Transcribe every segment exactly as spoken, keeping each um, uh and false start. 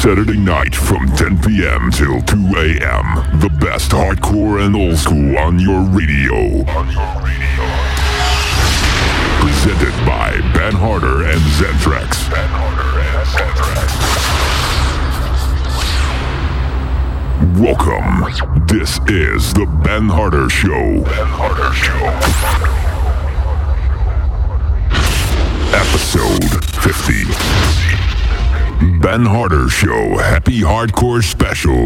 Saturday night from ten p.m. till two a.m. The best hardcore and old school on your radio. On your radio. Presented by Ben Harder and Zentrax. Ben Harder and Zentrax. Welcome. This is the Ben Harder Show. Ben Harder Show. Episode fifty. Ben Harder Show Happy Hardcore Special.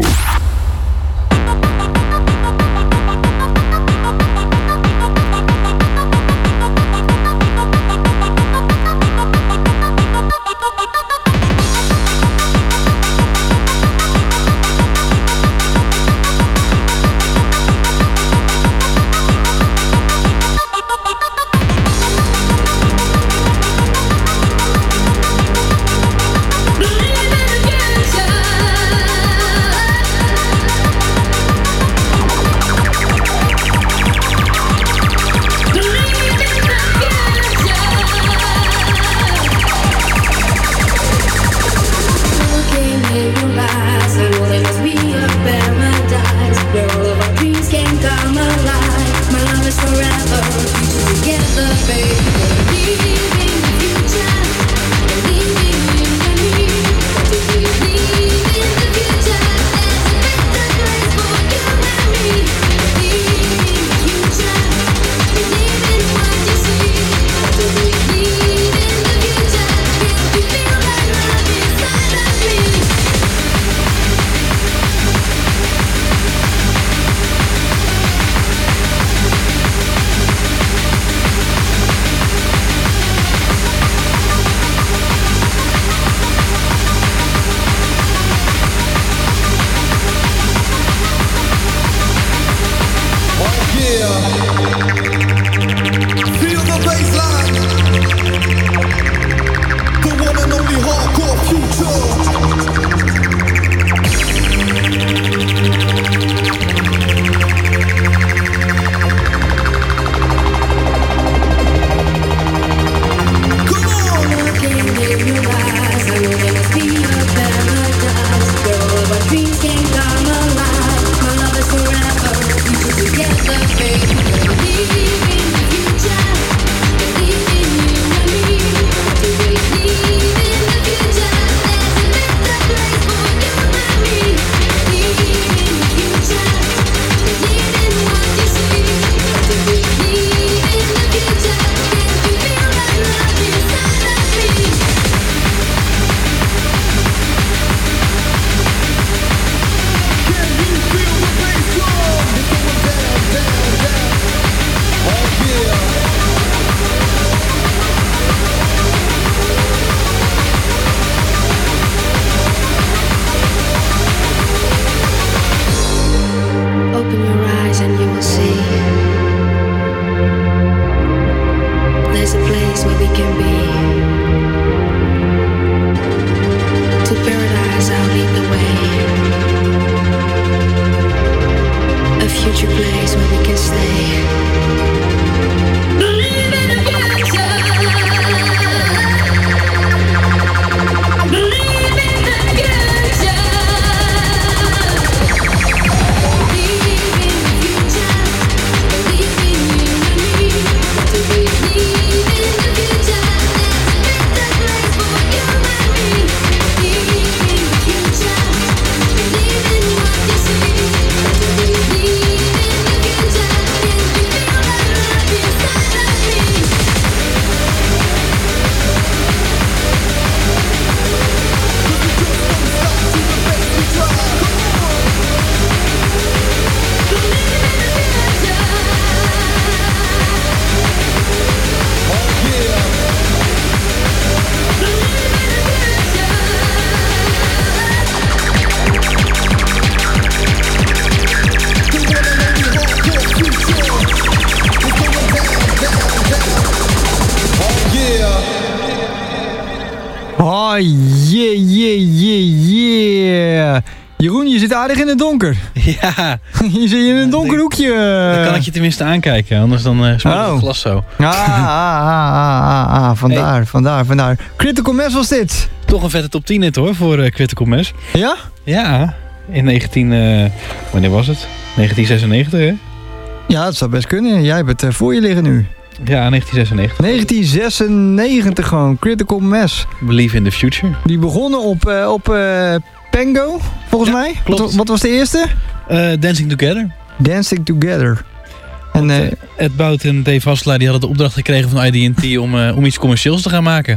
Oh, yeah, yeah, yeah, yeah. Jeroen, je zit aardig in het donker. Ja. Je zit in een donker hoekje. Dan kan ik je tenminste aankijken, anders dan uh, smeert Oh. het glas zo. Ah, ah, ah, ah, ah, vandaar, hey. vandaar, vandaar. Critical Mass was dit. Toch een vette top tien dit hoor, voor uh, Critical Mass. Ja? Ja, in negentien... Uh, wanneer was het? negentien zesennegentig, hè? Ja, dat zou best kunnen. Jij hebt het uh, voor je liggen nu. Ja, negentien zesennegentig. negentien zesennegentig gewoon, Critical Mass. Believe in the Future. Die begonnen op, uh, op uh, Pango, volgens ja, mij. Klopt. Wat, wat was de eerste? Uh, Dancing Together. Dancing Together. En, uh, Ed Bout en Dave Hasselaar die hadden de opdracht gekregen van I D en T om, uh, om iets commercieels te gaan maken.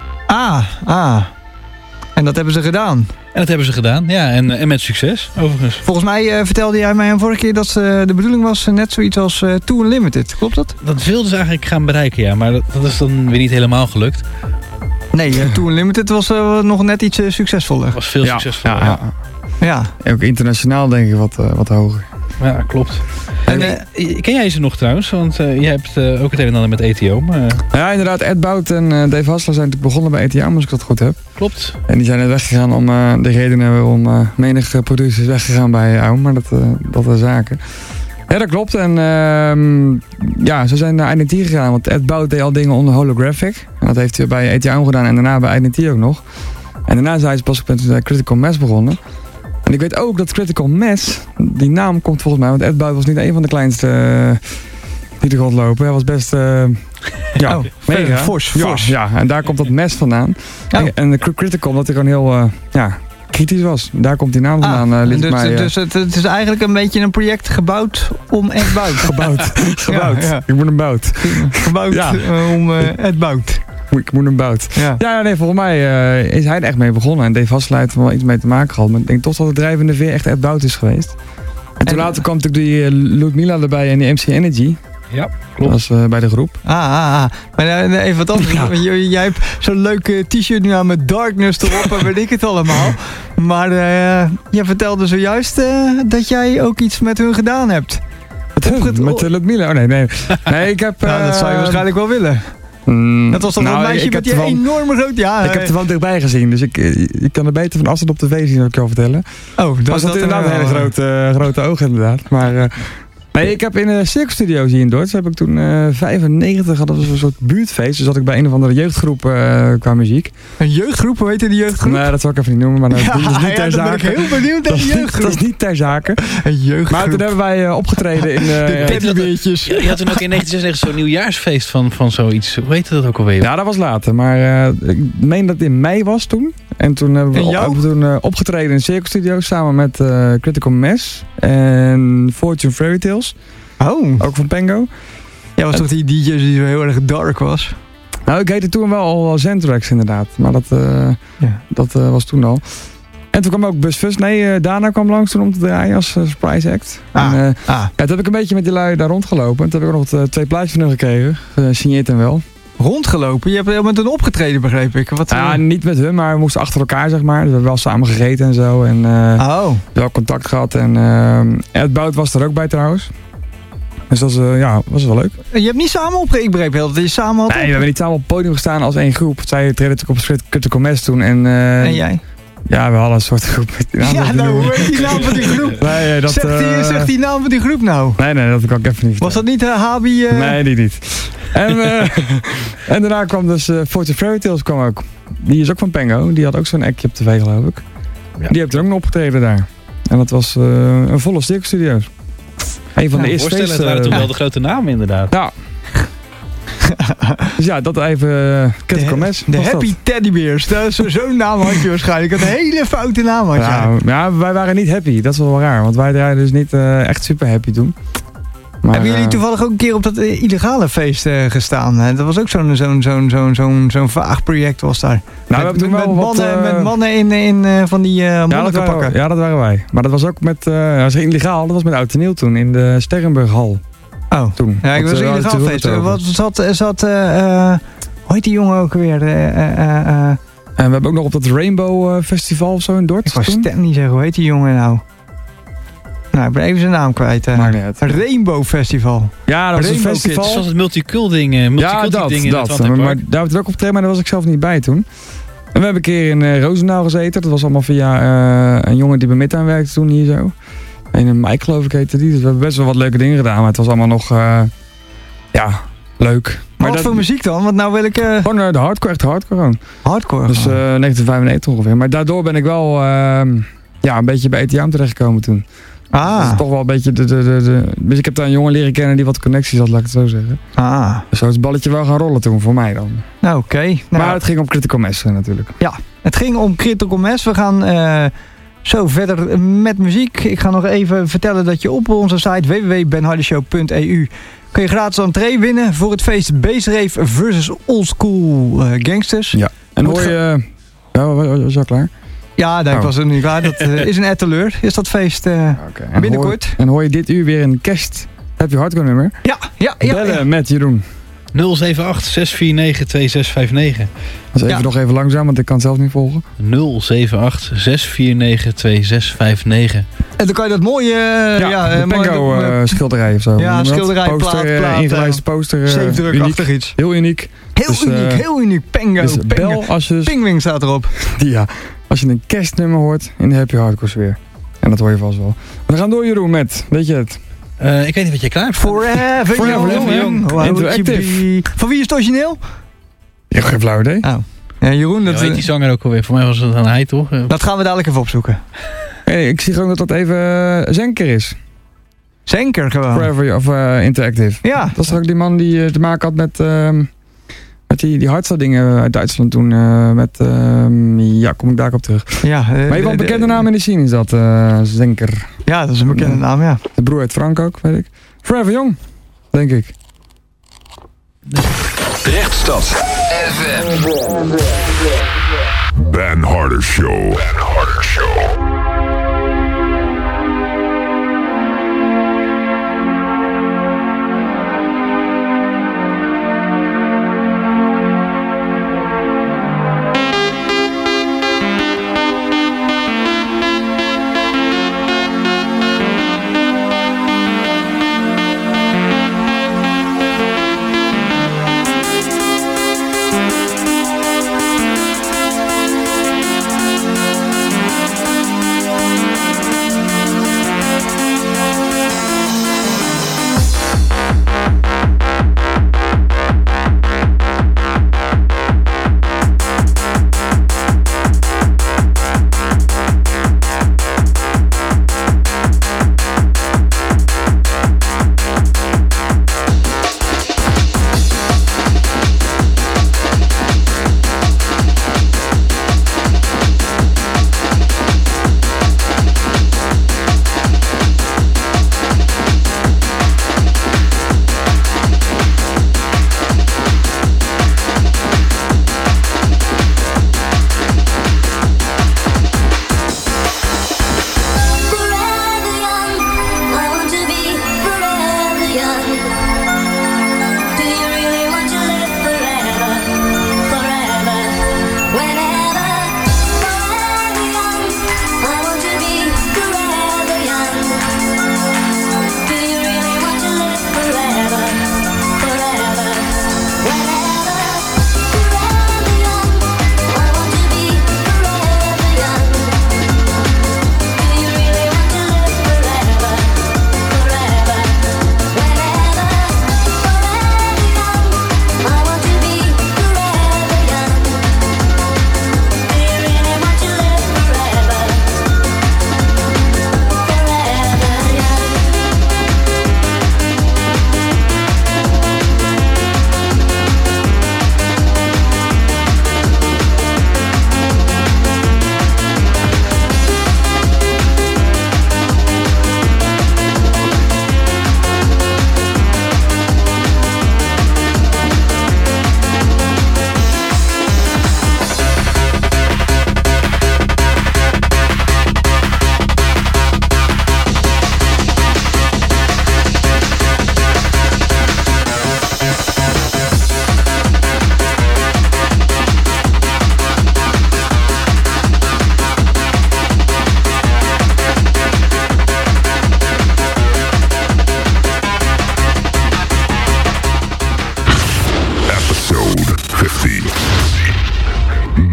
Ah, ah. En dat hebben ze gedaan. En dat hebben ze gedaan, ja. En, en met succes, overigens. Volgens mij uh, vertelde jij mij een vorige keer dat uh, de bedoeling was uh, net zoiets als uh, Too Unlimited. Klopt dat? Dat wilden ze eigenlijk gaan bereiken, ja. Maar dat, dat is dan weer niet helemaal gelukt. Nee, uh, Too Unlimited was uh, nog net iets uh, succesvoller. Was veel ja, succesvoller, ja. ja. ja. ja. Ook internationaal denk ik wat, uh, wat hoger. Ja, klopt. En, uh, ken jij ze nog trouwens? Want uh, jij hebt uh, ook het een en ander met E T O. Maar... Ja, inderdaad. Ed Bout en uh, Dave Hasselaar zijn natuurlijk begonnen bij E T O, als ik dat goed heb. Klopt. En die zijn net weggegaan om uh, de redenen waarom uh, menig producer is weggegaan bij A O. Maar dat, uh, dat is zaken. Ja, dat klopt. En uh, ja, ze zijn naar I D en T gegaan. Want Ed Bout deed al dingen onder holographic. En dat heeft hij bij E T O gedaan en daarna bij I D en T ook nog. En daarna zijn ze pas met uh, Critical Mass begonnen. En ik weet ook dat Critical Mass, die naam komt volgens mij, want Ed Bout was niet een van de kleinste uh, die er rondlopen. Hij was best, uh, ja, oh, mega. Fors, ja, fors. Ja, en daar komt dat mes vandaan. Oh. En, en de Critical, dat hij gewoon heel, uh, ja, kritisch was. Daar komt die naam vandaan. Ah, uh, dus mij, uh, dus het, het is eigenlijk een beetje een project gebouwd om Ed Bout. gebouwd. gebouwd. Ja, ja. Ik moet hem bout. Gebouwd ja. uh, om uh, Ed Bout. Ik moet hem bout. Ja. ja, nee, volgens mij uh, is hij er echt mee begonnen. En Dave Hasselaar heeft er wel iets mee te maken gehad. Maar ik denk toch dat het drijvende veer echt Ed Bout is geweest. En toen en, later kwam natuurlijk die uh, Ludmilla erbij en die M C Energy. Ja, klopt. Dat was uh, bij de groep. Ah, ah, ah. Maar uh, even wat anders. Ja. J- jij hebt zo'n leuk uh, t-shirt nu aan met Darkness erop en weet ik het allemaal. Maar uh, je vertelde zojuist uh, dat jij ook iets met hun gedaan hebt. Met hun? Met uh, Ludmilla? Oh nee, nee. Nee, ik heb... Uh, nou, dat zou je waarschijnlijk wel willen. Mm, dat was toch nou, een meisje met die van, enorme grote... Ja, ik heb er wel dichtbij gezien, dus ik, ik kan er beter van afstand op tv zien, dat ik je al vertellen. Oh, dat was dat inderdaad een hele grote, uh, grote ogen inderdaad. Maar uh, nee, ik heb in een circusstudio hier in Dordrecht, heb ik toen uh, vijfennegentig, hadden we zo'n soort buurtfeest. Dus zat ik bij een of andere jeugdgroep uh, qua muziek. Een jeugdgroep? Hoe heette die jeugdgroep? Nee, dat zal ik even niet noemen, maar dat, ja, dat is niet ja, ter zake. Ik ben heel benieuwd naar die jeugdgroep. Dat is niet ter zake. Een jeugdgroep. Maar toen hebben wij uh, opgetreden in uh, de teddybeertjes. Je had toen ook in negentien zesennegentig zo'n nieuwjaarsfeest van, van zoiets. Hoe heette dat ook alweer? Ja, dat was later. Maar uh, ik meen dat het in mei was toen. En toen hebben we, op, hebben we toen, uh, opgetreden in een circusstudio samen met uh, Critical Mass en Fortune Fairy Tales. Oh. Ook van Pango. Ja, was en, toch die D J's die zo heel erg dark was? Nou, ik heette toen wel al Zentrax inderdaad. Maar dat, uh, ja. dat uh, was toen al. En toen kwam ook Busfus. Nee, uh, Dana kwam langs toen om te draaien als uh, surprise act. Ah, en, uh, ah. Ja, toen heb ik een beetje met die lui daar rondgelopen. En toen heb ik ook nog uh, twee plaatjes van hun gekregen. Gesigneerd uh, en wel. Rondgelopen? Je hebt met hun opgetreden, begreep ik. Wat, ja, uh... niet met hun, maar we moesten achter elkaar, zeg maar. Dus we hebben wel samen gegeten en zo. En uh, oh. wel contact gehad. En uh, Ed Bout was er ook bij trouwens. Dus dat was, uh, ja, was wel leuk. Je hebt niet samen opgetreden? Ik begreep heel dat je samen had. Nee, we hebben niet samen op het podium gestaan als één groep. Zij treden natuurlijk op Critical Mass toen. En, uh, en jij? Ja, we hadden een soort groep. Ja, nou, hoe heet die naam van die groep? Nee, dat, zeg, die, uh, zeg die naam van die groep nou. Nee, nee, dat kan ik even niet vertellen. Was dat niet uh, Habi? Uh... Nee, die niet. En, uh, en daarna kwam dus uh, Fortune Fairy Tales kwam ook. Die is ook van Pango. Die had ook zo'n actje op tv, geloof ik. Ja. Die heeft er ook nog opgetreden daar. En dat was uh, een volle circusstudio's. Een van ja, de eerste feesten. Het waren toen uh, wel de grote namen inderdaad. Ja. Dus ja, dat even uh, Critical Mass. De Happy dat? Teddybears. Zo'n naam had je waarschijnlijk. Een hele foute naam had je. Ja, ja, wij waren niet happy. Dat is wel raar. Want wij draaiden dus niet uh, echt super happy toen. Maar, hebben jullie toevallig ook een keer op dat uh, illegale feest uh, gestaan? Hè? Dat was ook zo'n zo'n zo'n zo'n zo'n zo'n vaag project was daar. Nou, met, we hebben met, wel mannen, wat, uh, met mannen in, in uh, van die uh, monnikenpakken. Ja, ja, dat waren wij. Maar dat was ook met, uh, dat was illegaal. Dat was met Oud en Nieuw toen in de Sterrenburghal. Oh, toen. Ja, ik was een illegaal feest. Wat zat, zat uh, uh, hoe heet die jongen ook weer? Uh, uh, uh, en we hebben ook nog op dat Rainbow Festival of zo in Dordrecht. Ik was stem niet zeggen, hoe heet die jongen nou? Nou, ik ben even zijn naam kwijt. Uh, Rainbow Festival. Ja, dat was Rainbow een festival. Zoals het multicult ding. Uh, ja, dat, ding dat. Maar, maar daar hebben we ook opgetreden, maar daar was ik zelf niet bij toen. En we hebben een keer in uh, Roosendaal gezeten. Dat was allemaal via uh, een jongen die bij Midtown werkte toen hier zo. En een Mike geloof ik heette die. Dus we hebben best wel wat leuke dingen gedaan. Maar het was allemaal nog, uh, ja, leuk. Maar, maar wat dat, voor muziek dan? Want nou wil ik... Uh... Gewoon uh, de hardcore, echt hardcore gewoon. Hardcore? Dus uh, negentien vijfennegentig ongeveer. Maar daardoor ben ik wel uh, ja, een beetje bij E T M terechtgekomen toen. Ah. Dus toch wel een beetje de, de, de, de... Dus ik heb daar een jongen leren kennen die wat connecties had, laat ik het zo zeggen. Ah. Dus zo is het balletje wel gaan rollen toen, voor mij dan. Nou, oké. Okay. Nou, maar het ging om Critical Mass natuurlijk. Ja, het ging om Critical Mass. We gaan uh, zo verder met muziek. Ik ga nog even vertellen dat je op onze site w w w punt ben hardy show punt e u kun je gratis entree winnen voor het feest Bassrave versus Oldschool uh, Gangsters. Ja, en hoor je... Uh, ja, was je al klaar? Ja, nee, ik oh. was er niet klaar. Dat uh, is een etteleur. Is dat feest uh, okay. binnenkort. Hoor, en hoor je dit uur weer een kerst... Heb je hardcore nummer? Ja, ja, ja. Bellen ja. met Jeroen. nul zeven acht zes vier negen twee zes vijf negen. Dat is even ja. nog even langzaam, want ik kan het zelf niet volgen. nul zeven acht zes vier negen twee zes vijf negen. En dan kan je dat mooie... Uh, ja, ja, uh, Pengo uh, schilderij of zo. Ja, schilderij, poster, plaat, plaat. Ingelijste poster. Uh, Zeefdrukachtig iets. Heel uniek. Heel dus, uniek, uh, heel uniek. Pengo, dus Pengo. Bel als je... Pingwing staat erop. Ja, als je een kerstnummer hoort in de Happy Hardcore sfeer. En dat hoor je vast wel. We gaan door Jeroen met, weet je het? Uh, ik weet niet wat je klaar hebt. Forever, Forever young. young. young. Interactive. Van wie is het origineel? Ik heb geen flauw idee. Oh. Ja, Jeroen, dat... Ja, weet die zanger ook alweer. Voor mij was het aan hij, toch? Uh, dat gaan we dadelijk even opzoeken. Hey, ik zie gewoon dat dat even uh, Zenker is. Zenker gewoon. Forever of uh, Interactive. Ja. Dat is ook die man die uh, te maken had met, uh, met die, die hardstyle dingen uit Duitsland toen. Uh, met, uh, ja, kom ik daar op terug. Ja, uh, maar je een bekende naam in de scene is dat, uh, Zenker. Ja, dat is een bekende ja. naam, ja. De broer uit Frank ook, weet ik. Forever Young, denk ik. Rechtstad F M. Ben Harder Show. Ben Harder Show.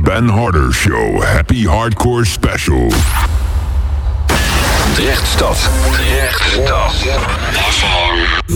Ben Harder Show Happy Hardcore Special. Drechtstad. Drechtstad. F M.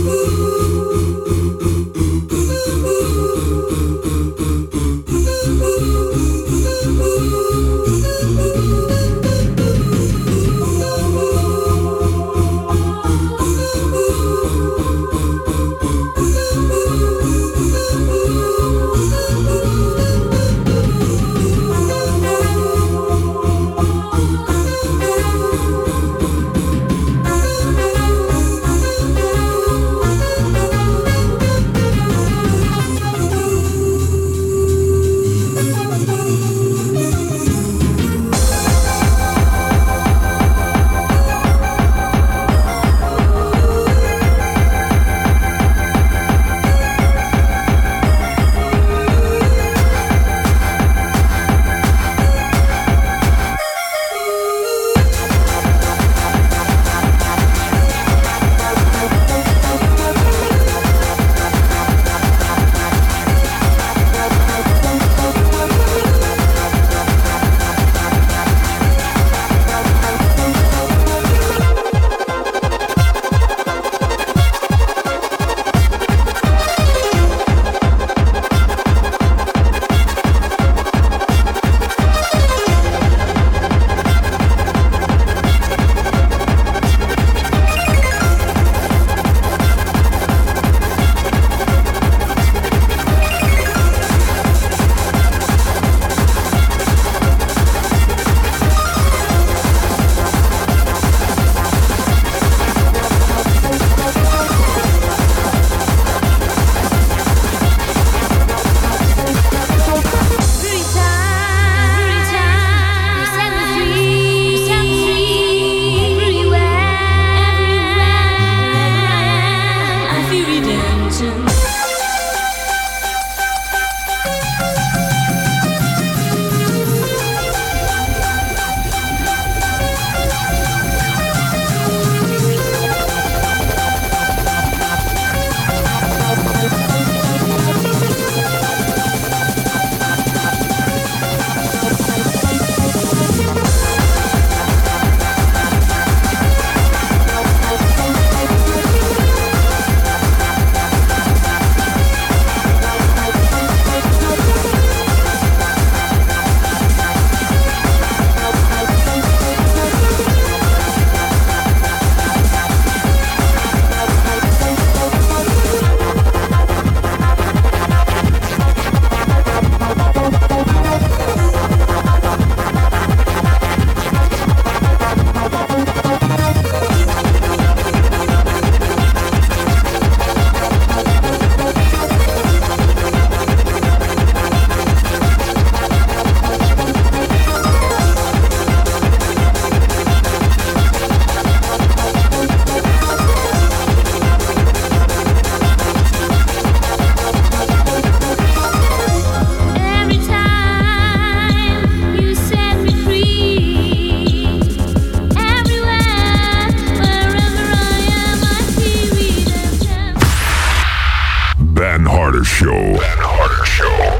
Show. Ben Harder Show.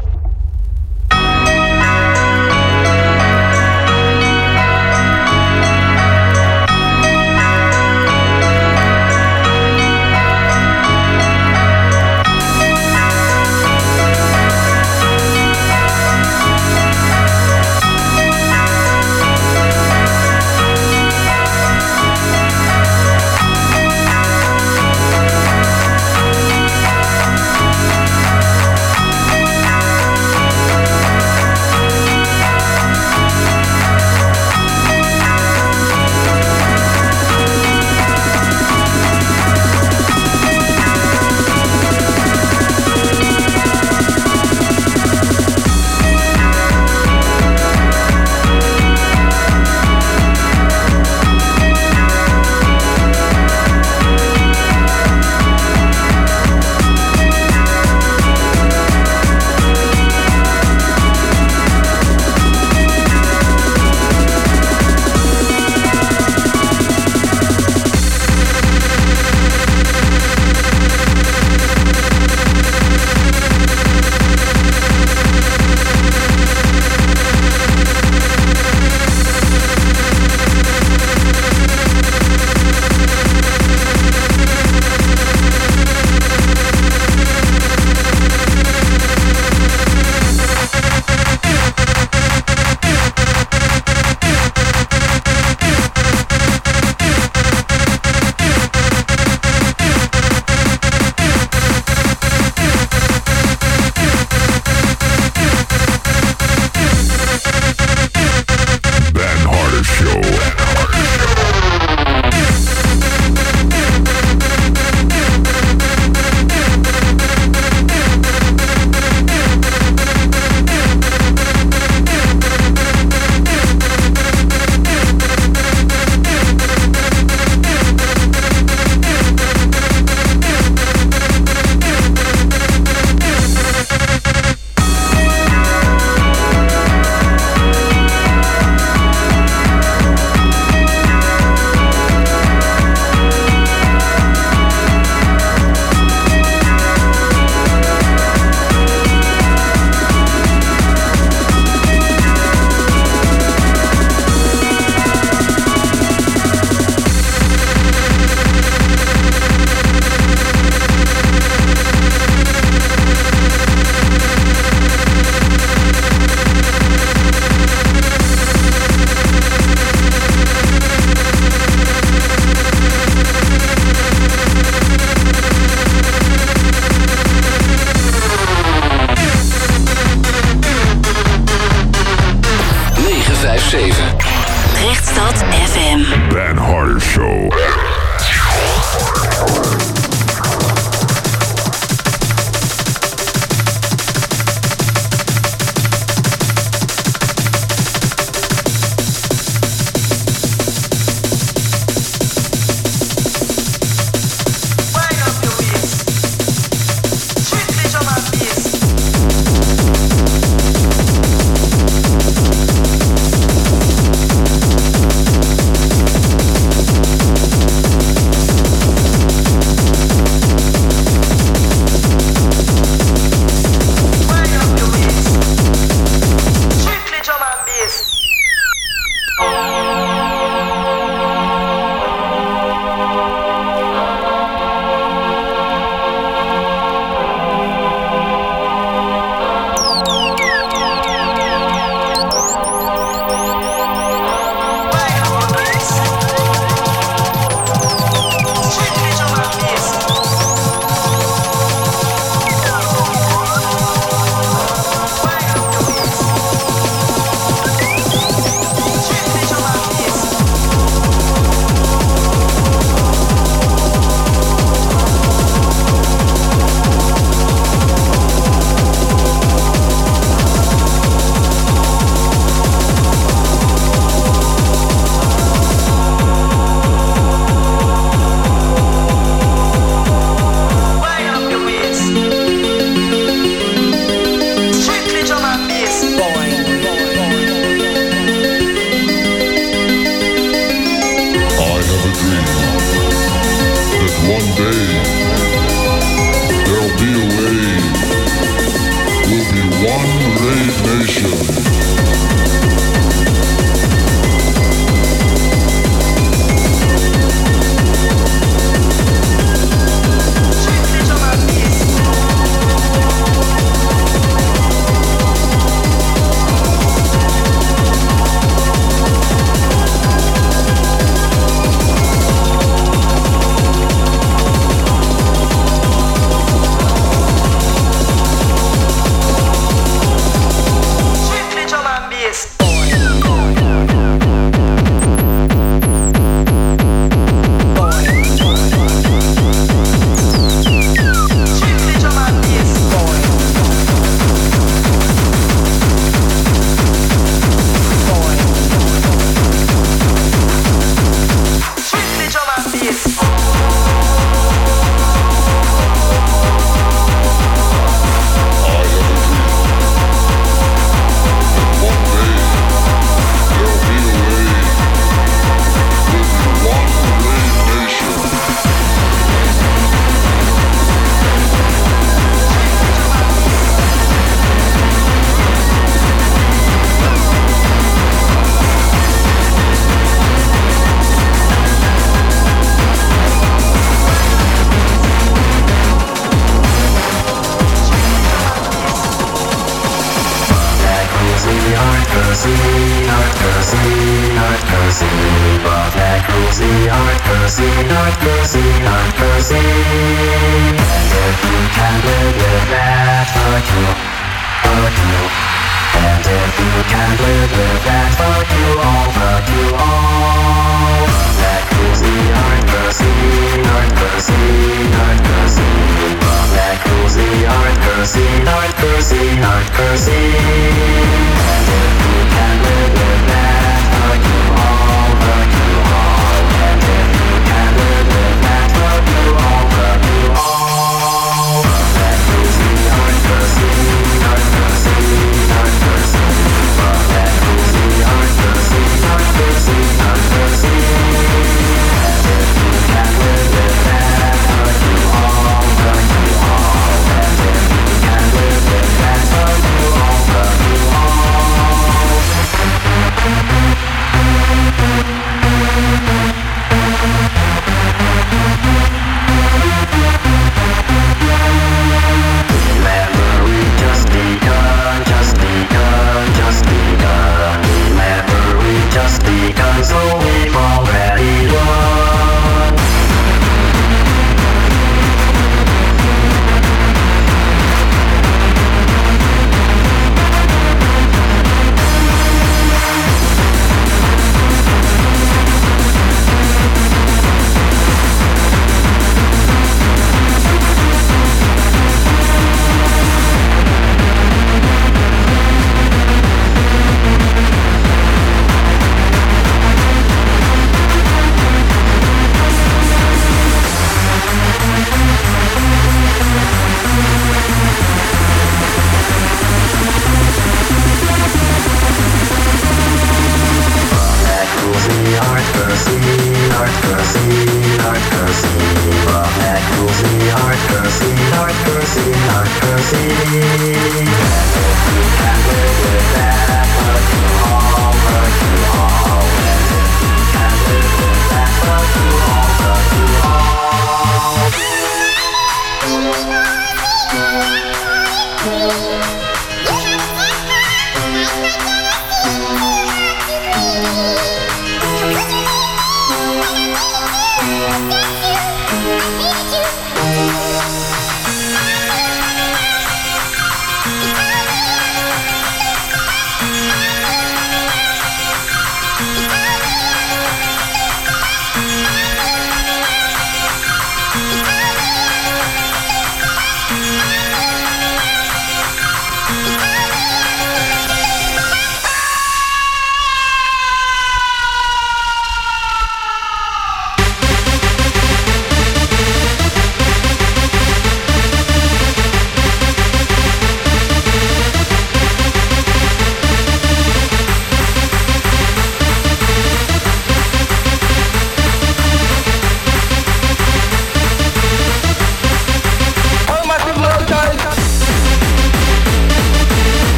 Rave Nation.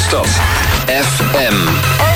Rechtstad F M.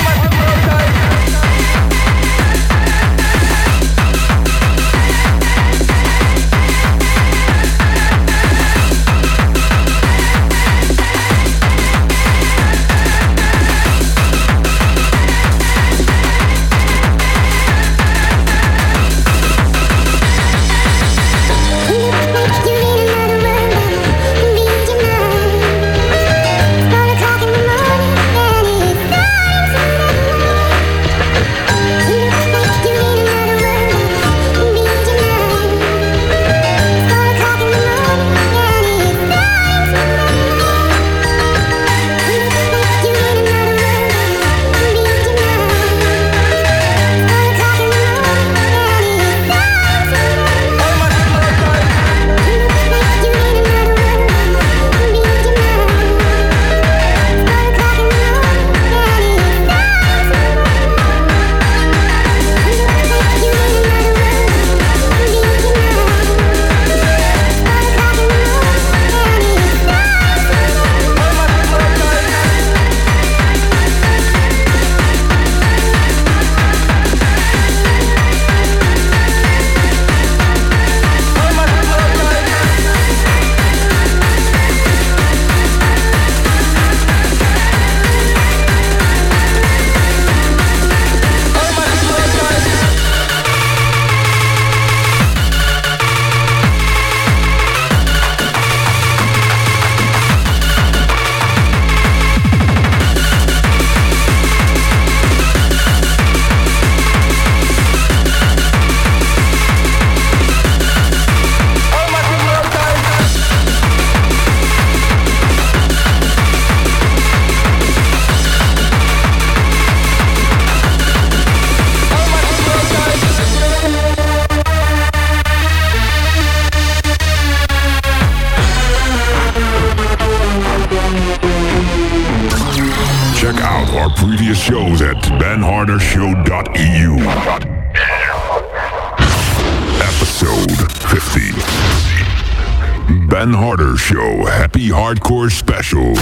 Previous shows at ben harder show dot e u. Episode fifty. Ben Harder Show Happy Hardcore Special.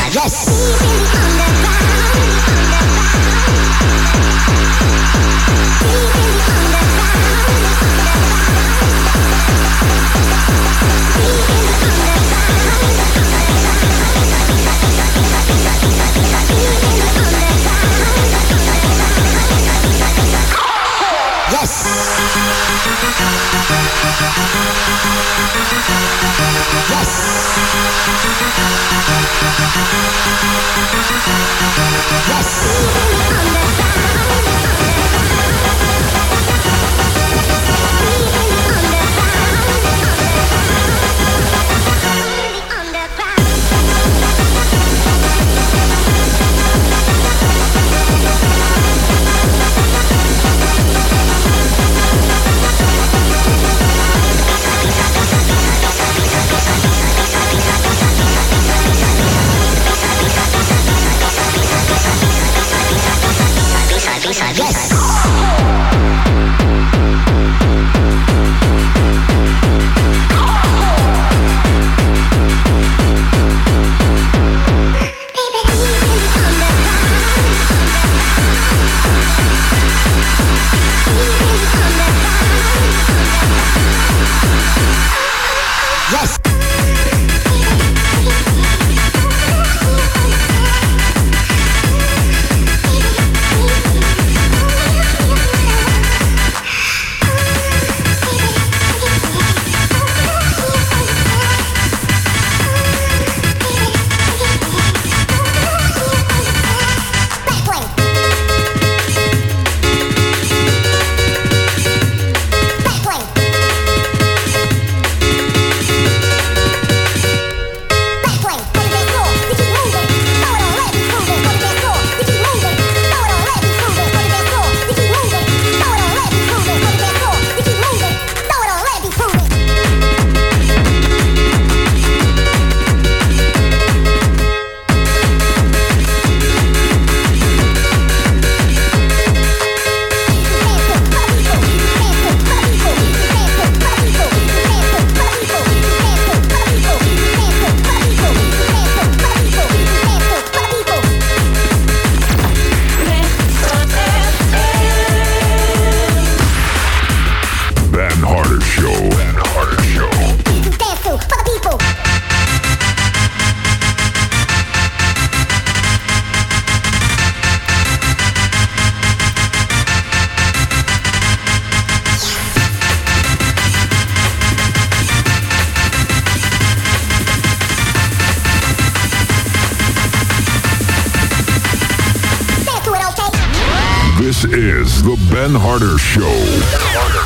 This is the Ben Harder Show. Ben Harder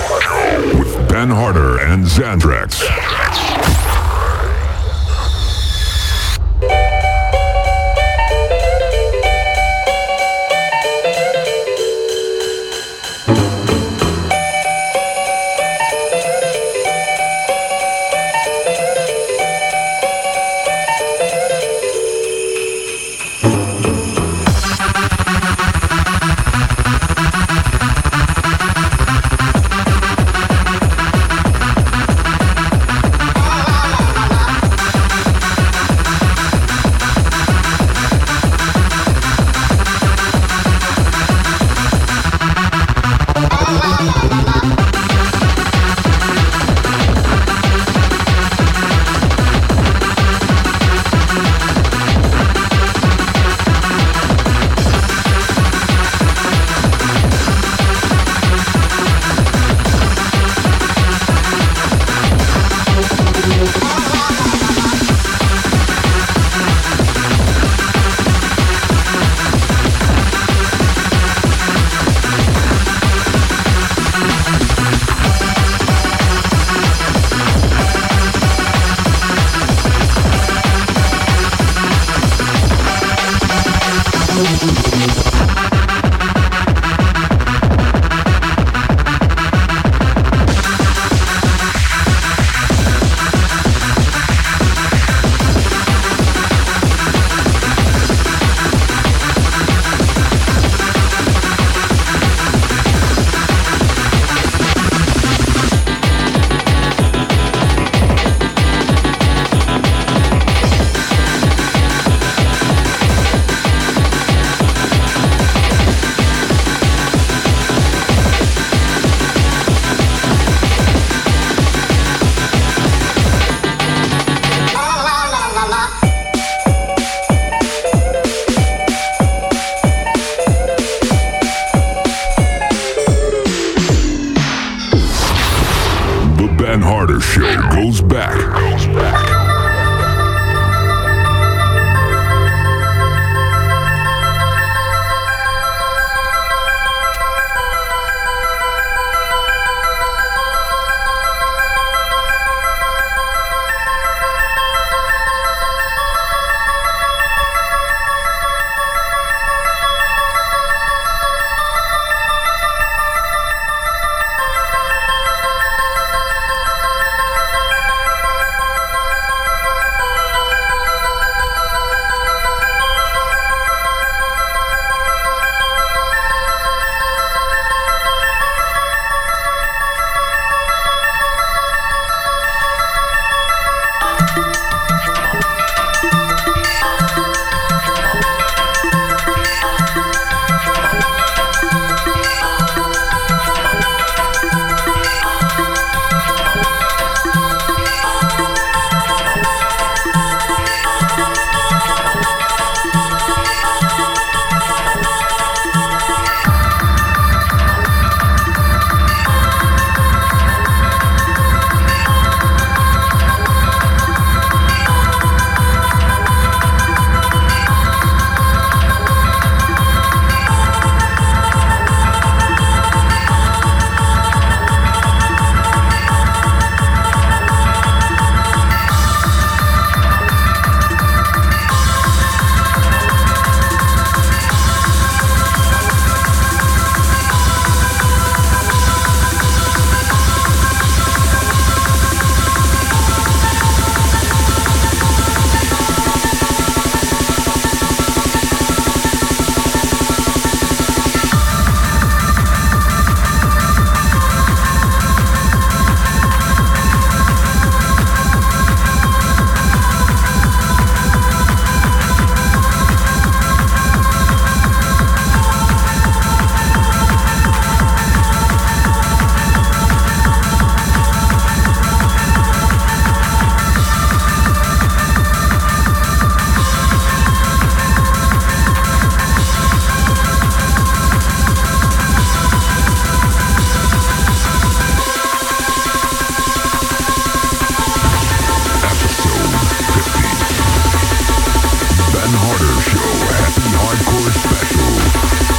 Show. With Ben Harder and Xandrax. Ben Harder Show Happy Hardcore Special.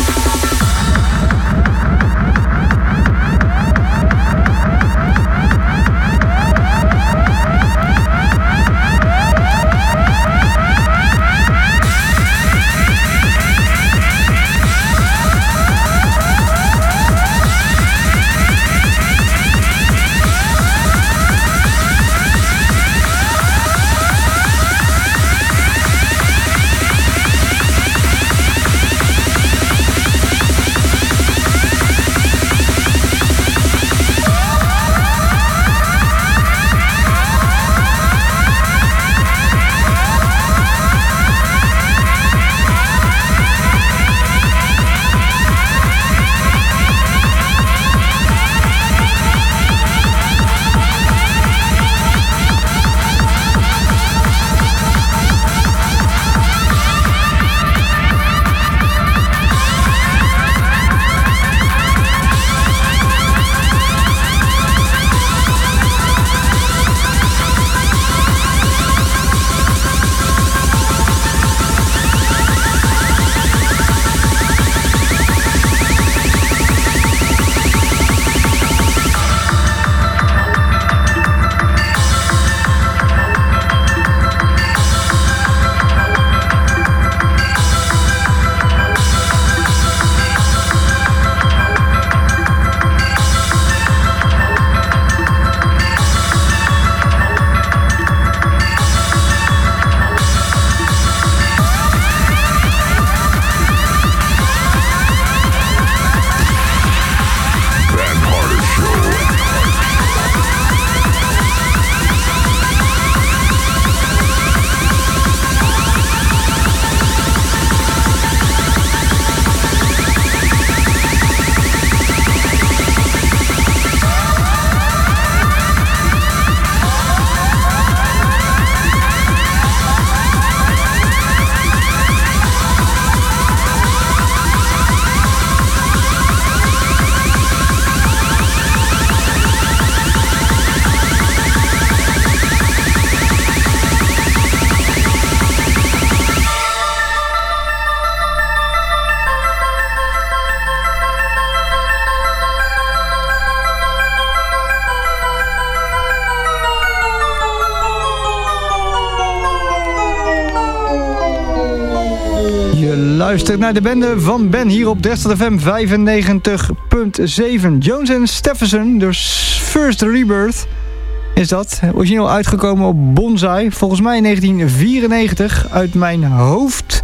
Luistert naar de bende van Ben hier op Desert F M vijfennegentig komma zeven. Jones en Stephenson, dus First Rebirth is dat. Origineel uitgekomen op Bonsai. Volgens mij in negentien vierennegentig uit mijn hoofd.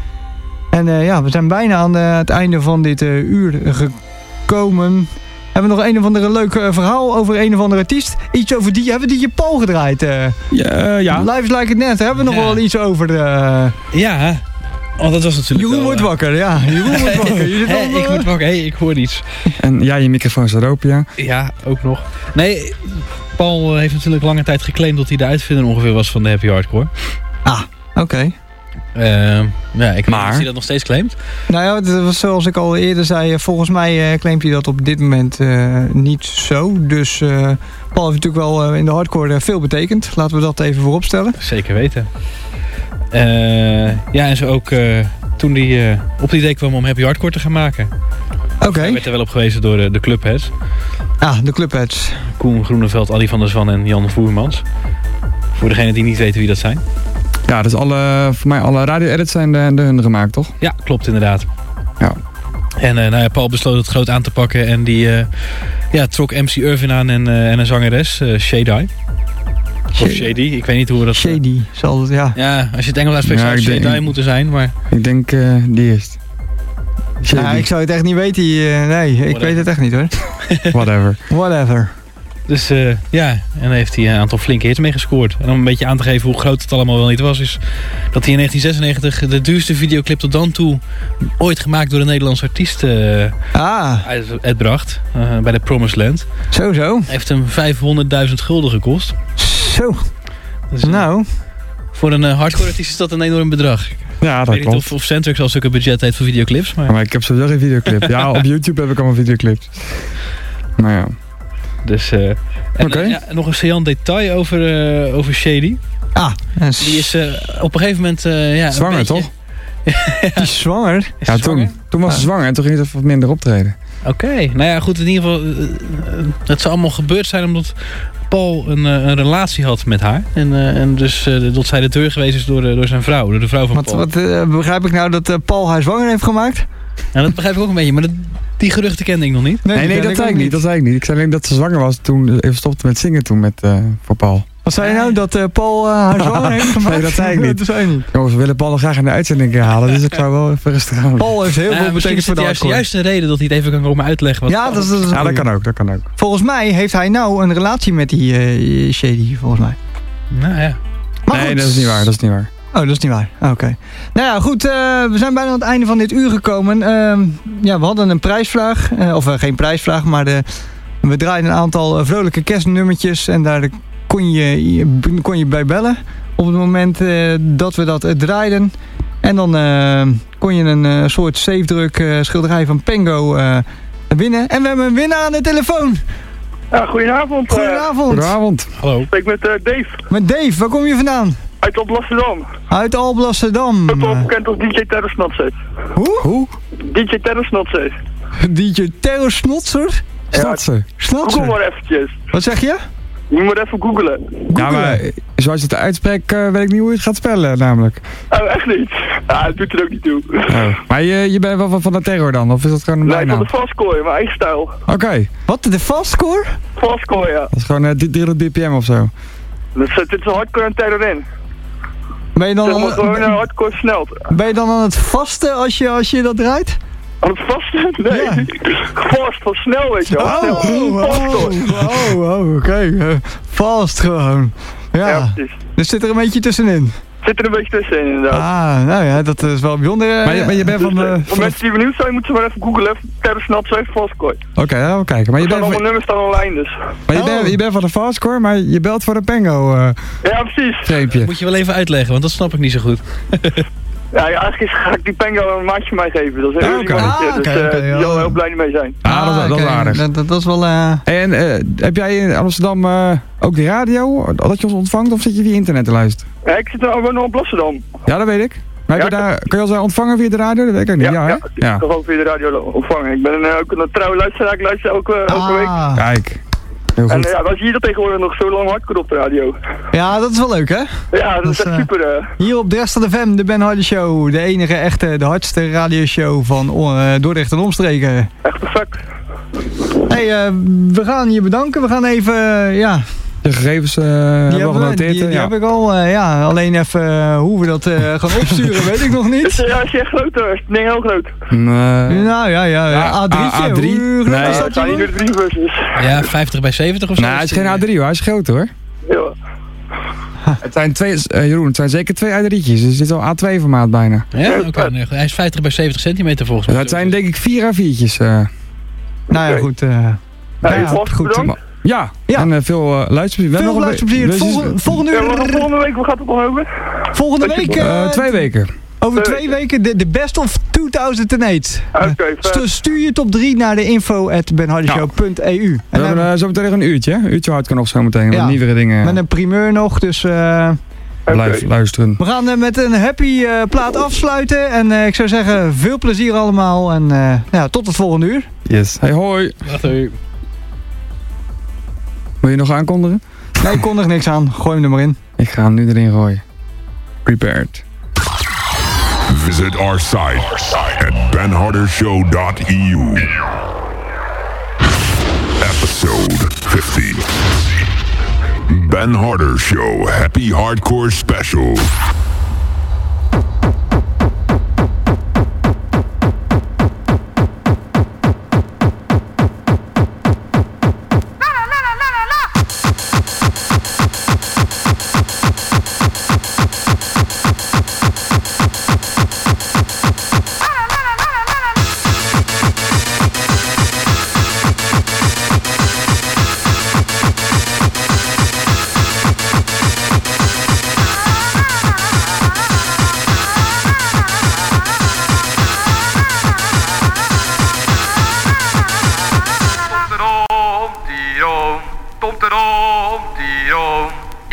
En uh, ja, we zijn bijna aan uh, het einde van dit uh, uur gekomen. Hebben we nog een of andere leuk uh, verhaal over een of andere artiest? Iets over die, hebben we die Paul gedraaid? Uh, ja, uh, ja. Live is Like It Net, hebben we nog ja. wel iets over de... Uh, ja, oh, dat was natuurlijk Jeroen wel, wordt uh... wakker, ja. Jeroen wordt wakker. Je hey, al, uh... ik word wakker, hey, ik hoor iets. En ja, je microfoon staat open, ja. Ja, ook nog. Nee, Paul heeft natuurlijk lange tijd geclaimd dat hij de uitvinder ongeveer was van de Happy Hardcore. Ah, oké. Okay. Uh, ja, ik maar... weet niet of hij dat nog steeds claimt. Nou ja, dat was zoals ik al eerder zei, volgens mij uh, claimt hij dat op dit moment uh, niet zo. Dus uh, Paul heeft natuurlijk wel uh, in de hardcore uh, veel betekend. Laten we dat even voorop stellen. Zeker weten. Uh, ja, en zo ook uh, toen hij uh, op het idee kwam om Happy Hardcore te gaan maken. Oké. Okay. Hij werd er wel op gewezen door de, de clubheads. Ah, de clubheads. Koen Groeneveld, Adi van der Zwan en Jan Voermans. Voor degenen die niet weten wie dat zijn. Ja, dus alle, voor mij alle radio-edits zijn de, de hun gemaakt, toch? Ja, klopt inderdaad. Ja. En uh, nou ja, Paul besloot het groot aan te pakken en die uh, ja, trok M C Irvin aan en, uh, en een zangeres, uh, Shady. Of Shady, ik weet niet hoe we dat... Shady, zal het, ja. Ja, als je het Engels uitspreekt zou het Shady moeten zijn, maar... Ik denk uh, die eerst. Ja, ik zou het echt niet weten. Uh, nee, ik Whatever. weet het echt niet hoor. Whatever. Whatever. Dus uh, ja, en dan heeft hij een aantal flinke hits mee gescoord. En om een beetje aan te geven hoe groot het allemaal wel niet was, is dat hij in negentien zesennegentig de duurste videoclip tot dan toe ooit gemaakt door een Nederlandse artiest uh, ah. uitbracht. Uh, bij de Promised Land. Zo zo. Heeft hem vijfhonderdduizend gulden gekost. Zo. Dus, uh, nou. Voor een uh, hardcore artiest is dat een enorm bedrag. Ja, dat ik weet klopt. niet of, of Centrex al zulke budget heeft voor videoclips. Maar... Ja, maar ik heb sowieso geen videoclip. Ja, op YouTube heb ik allemaal videoclips. Maar ja. Dus, uh, en okay. uh, ja, nog een saillant detail over, uh, over Shady. Ah, en s- Die is uh, op een gegeven moment... Uh, ja, Zwanger, een beetje... toch? die is zwanger. Is Ja, ze zwanger? toen, toen was ze Ah. zwanger en toen ging ze wat minder optreden. Oké, okay. Nou ja, goed, in ieder geval... Uh, uh, het zou allemaal gebeurd zijn omdat Paul een, uh, een relatie had met haar. En, uh, en dus uh, dat zij de deur geweest is door, uh, door zijn vrouw, door de vrouw van Wat, Paul. wat uh, begrijp ik nou dat uh, Paul haar zwanger heeft gemaakt? Nou, dat begrijp ik ook een beetje, maar dat, die geruchten kende ik nog niet. Nee, nee, die dat ken zei ik ook niet. Dat zei ik niet. Ik zei alleen dat ze zwanger was toen even stopte met zingen toen met, uh, voor Paul. Wat zei je nou? Dat uh, Paul uh, haar zwanger heeft gemaakt? Nee, dat zei ik niet. dat zei je niet. Jongens, we willen Paul nog graag in de uitzending halen, dus ik zou wel even rustig aan. Paul heeft heel Nou, veel misschien betekend is voor het de juist de hardcore. juiste reden dat hij het even kan komen uitleggen. Wat Ja, dat is, dat is Ja, dat een kan ook, dat kan ook. Volgens mij heeft hij nou een relatie met die uh, Shady, volgens mij. Nou ja. Maar Nee, goed. dat is niet waar, dat is niet waar. Oh, dat is niet waar. Oké. Okay. Nou ja, goed. Uh, we zijn bijna aan het einde van dit uur gekomen. Uh, ja, we hadden een prijsvraag. Uh, of uh, geen prijsvraag, maar de, we draaiden een aantal uh, vrolijke kerstnummertjes. En daar kon je, kon je bij bellen. Op het moment uh, dat we dat uh, draaiden. En dan uh, kon je een uh, soort zeefdruk uh, schilderij van Pengo uh, winnen. En we hebben een winnaar aan de telefoon. Ja, goedenavond. Goedenavond. Goedenavond. Hallo. Ik spreek met uh, Dave Met Dave, waar kom je vandaan? uit Alblasserdam. Uit Alblasserdam. Ook wel bekend als D J Terrasnotse. Hoe? Hoe? D J Terrasnotse. D J Terror Snotser? Staat ze? Google Snotser? maar eventjes. Wat zeg je? Je moet even googlen. Ja, maar zoals je het uitspreekt, uh, weet ik niet hoe je het gaat spellen, namelijk. Oh, echt niet? Ja, dat doet er ook niet toe. Oh. Maar je, je bent wel van, van de terror dan, of is dat gewoon een Nee, van bijnaam? de fastcore, mijn eigen stijl. Oké, okay. Wat? De fastcore? Fastcore, ja. Dat is gewoon uh, driehonderd b p m of zo. Dat is, dit is een hardcore en terror in. Ben je dan, Dat moet gewoon aan, uh, hardcore snel. ben je dan aan het vasten als je, als je dat draait? Aan het vasten? Nee. Ja. Vast, van snel, weet je wel. Oh, Snel. oh, Fastcore. oh, oh, oké. Okay. Uh, fast gewoon. Ja, Ja, precies. dus zit er een beetje tussenin. Zit er een beetje tussenin, inderdaad. Ah, nou ja, dat is wel bijzonder. Uh, Maar je, maar je bent Dus, van uh, de... voor mensen die benieuwd zijn, moeten ze maar even googlen. Even Terrasnotse, even fastcore. Oké, okay, ja, we kijken. Maar je Er staan bent allemaal van, nummers staan online, dus. maar je Oh. bent, je bent van de fastcore, maar je belt voor de Pengo uh, Ja, precies. streepje. Moet je wel even uitleggen, want dat snap ik niet zo goed. Ja, ja, eigenlijk is, ga ik die Pengo een maatje van mij geven. Dat is een Ah, heel oké. lief mannetje, Ah, dus oké, uh, oké, die ja. zal er heel blij mee zijn. Ah, dat, is- dat is oké. aardig. Dat, dat, dat is wel... Uh... En uh, heb jij in Amsterdam uh, ook de radio, dat je ons ontvangt, of zit je via internet te luisteren? Ja, ik zit nou gewoon nog op Amsterdam. Ja, dat weet ik. Maar heb Ja, je daar, kan je ons uh, ontvangen via de radio? Dat weet ik ook niet. Ja, ja, hè? ja, ik kan gewoon via de radio ontvangen. Ik ben uh, ook een trouwe luisteraar, ik luister elke, elke week. Ah. Kijk. Heel En goed. uh, ja, dan zie je dat tegenwoordig nog zo lang hardcore op de radio. Ja, dat is wel leuk, hè? Ja, dat is Dus, echt uh, super. Uh. Hier op Dresden F M, de Ben Hardy Show. De enige echte, de hardste radioshow van uh, Dordrecht en omstreken. Echt perfect. Hey, uh, we gaan je bedanken. We gaan even, uh, ja... De gegevens uh, Die, hebben we hebben, we- genoteerd. die, die ja. heb ik al, uh, ja. Alleen even uh, hoe we dat uh, gaan opsturen, weet ik nog Is, niet. uh, ja, is je echt groot hoor? Is het ding heel groot? Nee. Nou ja, ja, Ja, A drietje. A- A drie? Hoe groot Nee. is Ja, dat, het zijn niet jongen? door de drie versus. Ja, vijftig bij zeventig of zo. Nee, het is geen A drie hoor, hij is groot hoor. Ja. Het zijn twee, uh, Jeroen, het zijn zeker twee A drietjes, dus dit is al A twee formaat bijna. Ja, oké. Okay, nee, hij is vijftig bij zeventig centimeter volgens mij. Dat zijn denk ik vier A viertjes. Uh. Nou ja, Oké. goed. Uh, Ja, ja, ja, goed, goed. bedankt. Ja, Ja. en uh, veel uh, luisterplezier. We Veel hebben nog een luisterplezier. we- we- Volgende, volgende Ja, we gaan uur... volgende week, waar gaat het dan over? Volgende week... Uh, uh, twee weken. Over Twee twee weken de, de best of tweeduizend acht. Oké, okay, Stu- Stuur je top drie naar de info at benhardyshow punt e u. We En hebben dan uh, zo meteen nog een uurtje. Een uurtje hardcore nog zo meteen. Ja. Wat nieuwere dingen. met een primeur nog, dus... Uh, Blijf Oké. luisteren. we gaan uh, met een happy uh, plaat afsluiten. En uh, ik zou zeggen, veel plezier allemaal. En uh, ja, tot het volgende uur. Yes. Hey, hoi. Later. Wil je nog aankondigen? Nee, ik kon er niks aan. Gooi hem er maar in. Ik ga hem nu erin gooien. Prepared. Visit our site at ben harder show dot e u. Episode fifty. Ben Harder Show Happy Hardcore Special.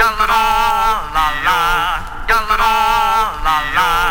la la la la la la la la